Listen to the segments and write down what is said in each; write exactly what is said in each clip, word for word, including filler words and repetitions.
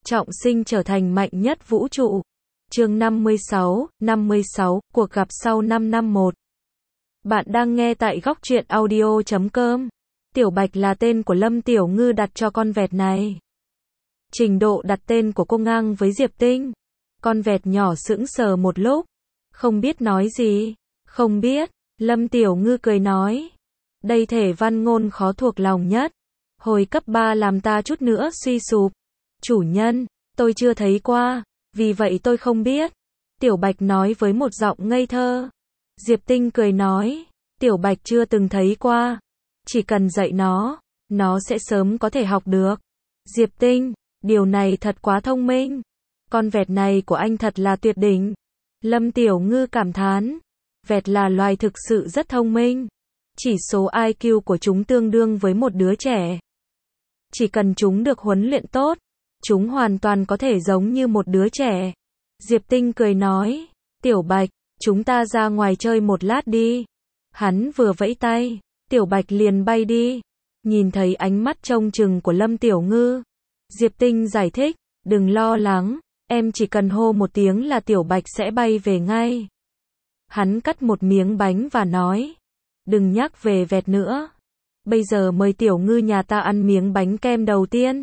trọng sinh trở thành mạnh nhất vũ trụ. Chương năm mươi sáu, năm mươi sáu, cuộc gặp sau năm năm một. Bạn đang nghe tại góc truyện audio chấm com. Tiểu Bạch là tên của Lâm Tiểu Ngư đặt cho con vẹt này. Trình độ đặt tên của cô ngang với Diệp Tinh. Con vẹt nhỏ sững sờ một lúc, không biết nói gì. Không biết, Lâm Tiểu Ngư cười nói. Đây thể văn ngôn khó thuộc lòng nhất. Hồi cấp ba làm ta chút nữa suy sụp. Chủ nhân, tôi chưa thấy qua, vì vậy tôi không biết. Tiểu Bạch nói với một giọng ngây thơ. Diệp Tinh cười nói, Tiểu Bạch chưa từng thấy qua. Chỉ cần dạy nó, nó sẽ sớm có thể học được. Diệp Tinh, điều này thật quá thông minh. Con vẹt này của anh thật là tuyệt đỉnh. Lâm Tiểu Ngư cảm thán. Vẹt là loài thực sự rất thông minh. Chỉ số i kiu của chúng tương đương với một đứa trẻ. Chỉ cần chúng được huấn luyện tốt, chúng hoàn toàn có thể giống như một đứa trẻ. Diệp Tinh cười nói, Tiểu Bạch, chúng ta ra ngoài chơi một lát đi. Hắn vừa vẫy tay, Tiểu Bạch liền bay đi. Nhìn thấy ánh mắt trông chừng của Lâm Tiểu Ngư, Diệp Tinh giải thích, đừng lo lắng, em chỉ cần hô một tiếng là Tiểu Bạch sẽ bay về ngay. Hắn cắt một miếng bánh và nói, đừng nhắc về vẹt nữa. Bây giờ mời Tiểu Ngư nhà ta ăn miếng bánh kem đầu tiên.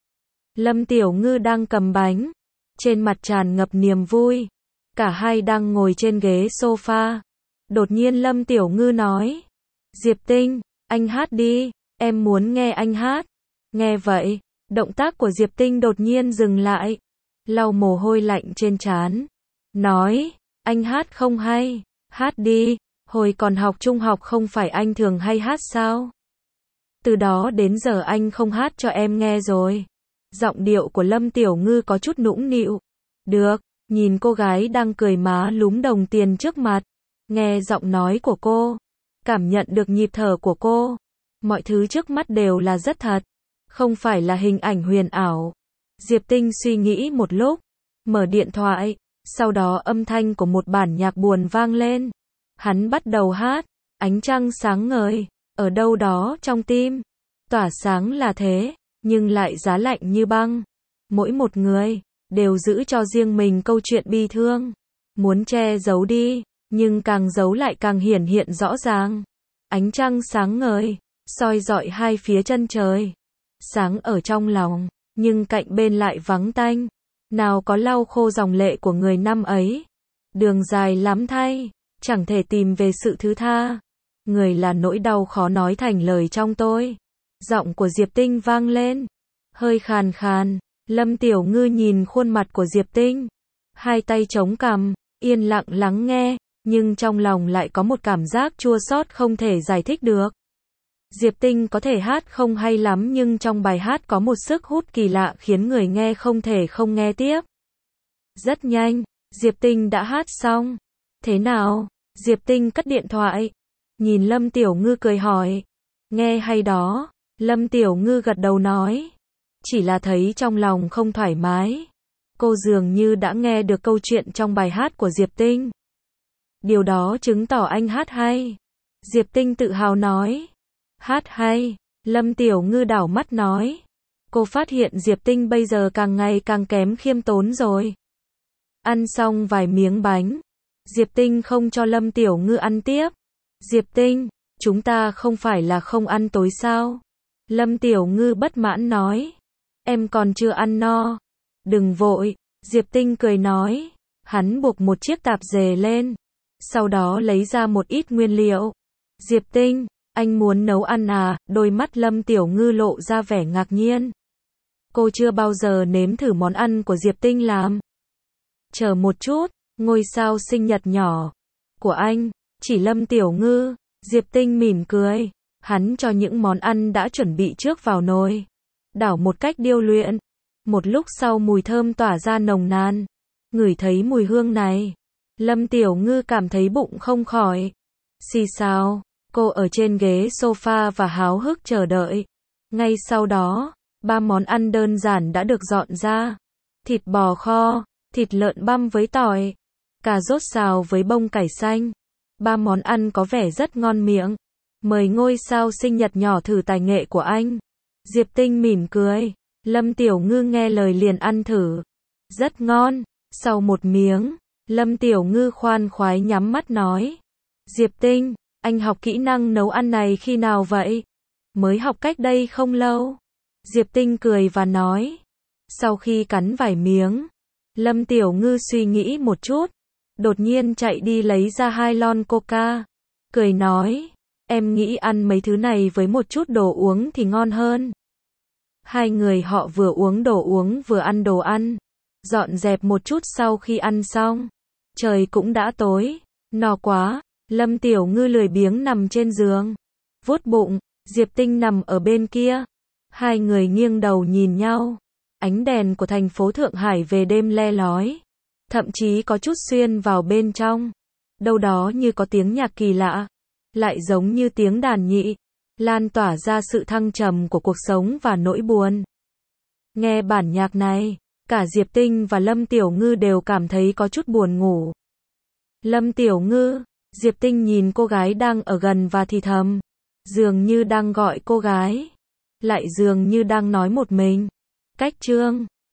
Lâm Tiểu Ngư đang cầm bánh, trên mặt tràn ngập niềm vui. Cả hai đang ngồi trên ghế sofa. Đột nhiên Lâm Tiểu Ngư nói, Diệp Tinh, anh hát đi, em muốn nghe anh hát. Nghe vậy, động tác của Diệp Tinh đột nhiên dừng lại, lau mồ hôi lạnh trên trán, nói, anh hát không hay, hát đi, hồi còn học trung học không phải anh thường hay hát sao? Từ đó đến giờ anh không hát cho em nghe rồi. Giọng điệu của Lâm Tiểu Ngư có chút nũng nịu. Được, nhìn cô gái đang cười má lúm đồng tiền trước mặt, nghe giọng nói của cô, cảm nhận được nhịp thở của cô, mọi thứ trước mắt đều là rất thật, không phải là hình ảnh huyền ảo. Diệp Tinh suy nghĩ một lúc, mở điện thoại, sau đó âm thanh của một bản nhạc buồn vang lên. Hắn bắt đầu hát, ánh trăng sáng ngời, ở đâu đó trong tim, tỏa sáng là thế, nhưng lại giá lạnh như băng. Mỗi một người đều giữ cho riêng mình câu chuyện bi thương, muốn che giấu đi, nhưng càng giấu lại càng hiển hiện rõ ràng. Ánh trăng sáng ngời, soi rọi hai phía chân trời. Sáng ở trong lòng, nhưng cạnh bên lại vắng tanh. Nào có lau khô dòng lệ của người năm ấy. Đường dài lắm thay, chẳng thể tìm về sự thứ tha. Người là nỗi đau khó nói thành lời trong tôi. Giọng của Diệp Tinh vang lên, hơi khàn khàn. Lâm Tiểu Ngư nhìn khuôn mặt của Diệp Tinh, hai tay chống cằm, yên lặng lắng nghe, nhưng trong lòng lại có một cảm giác chua xót không thể giải thích được. Diệp Tinh có thể hát không hay lắm, nhưng trong bài hát có một sức hút kỳ lạ khiến người nghe không thể không nghe tiếp. Rất nhanh, Diệp Tinh đã hát xong. Thế nào? Diệp Tinh cất điện thoại, nhìn Lâm Tiểu Ngư cười hỏi. Nghe hay đó. Lâm Tiểu Ngư gật đầu nói. Chỉ là thấy trong lòng không thoải mái. Cô dường như đã nghe được câu chuyện trong bài hát của Diệp Tinh. Điều đó chứng tỏ anh hát hay. Diệp Tinh tự hào nói. Hát hay. Lâm Tiểu Ngư đảo mắt nói. Cô phát hiện Diệp Tinh bây giờ càng ngày càng kém khiêm tốn rồi. Ăn xong vài miếng bánh, Diệp Tinh không cho Lâm Tiểu Ngư ăn tiếp. Diệp Tinh, chúng ta không phải là không ăn tối sao? Lâm Tiểu Ngư bất mãn nói. Em còn chưa ăn no. Đừng vội, Diệp Tinh cười nói. Hắn buộc một chiếc tạp dề lên, sau đó lấy ra một ít nguyên liệu. Diệp Tinh, anh muốn nấu ăn à? Đôi mắt Lâm Tiểu Ngư lộ ra vẻ ngạc nhiên. Cô chưa bao giờ nếm thử món ăn của Diệp Tinh làm. Chờ một chút, ngôi sao sinh nhật nhỏ của anh, chỉ Lâm Tiểu Ngư. Diệp Tinh mỉm cười. Hắn cho những món ăn đã chuẩn bị trước vào nồi, đảo một cách điêu luyện. Một lúc sau mùi thơm tỏa ra nồng nàn. Ngửi thấy mùi hương này, Lâm Tiểu Ngư cảm thấy bụng không khỏi. Xì xào, cô ở trên ghế sofa và háo hức chờ đợi. Ngay sau đó, ba món ăn đơn giản đã được dọn ra. Thịt bò kho, thịt lợn băm với tỏi, cà rốt xào với bông cải xanh. Ba món ăn có vẻ rất ngon miệng. Mời ngôi sao sinh nhật nhỏ thử tài nghệ của anh. Diệp Tinh mỉm cười. Lâm Tiểu Ngư nghe lời liền ăn thử. Rất ngon. Sau một miếng, Lâm Tiểu Ngư khoan khoái nhắm mắt nói. Diệp Tinh, anh học kỹ năng nấu ăn này khi nào vậy? Mới học cách đây không lâu. Diệp Tinh cười và nói. Sau khi cắn vài miếng, Lâm Tiểu Ngư suy nghĩ một chút, đột nhiên chạy đi lấy ra hai lon coca, cười nói, em nghĩ ăn mấy thứ này với một chút đồ uống thì ngon hơn. Hai người họ vừa uống đồ uống vừa ăn đồ ăn, dọn dẹp một chút sau khi ăn xong. Trời cũng đã tối, no quá, Lâm Tiểu Ngư lười biếng nằm trên giường, vuốt bụng, Diệp Tinh nằm ở bên kia. Hai người nghiêng đầu nhìn nhau. Ánh đèn của thành phố Thượng Hải về đêm le lói, thậm chí có chút xuyên vào bên trong. Đâu đó như có tiếng nhạc kỳ lạ, lại giống như tiếng đàn nhị, lan tỏa ra sự thăng trầm của cuộc sống và nỗi buồn. Nghe bản nhạc này, cả Diệp Tinh và Lâm Tiểu Ngư đều cảm thấy có chút buồn ngủ. Lâm Tiểu Ngư, Diệp Tinh nhìn cô gái đang ở gần và thì thầm, dường như đang gọi cô gái, lại dường như đang nói một mình. Cách chương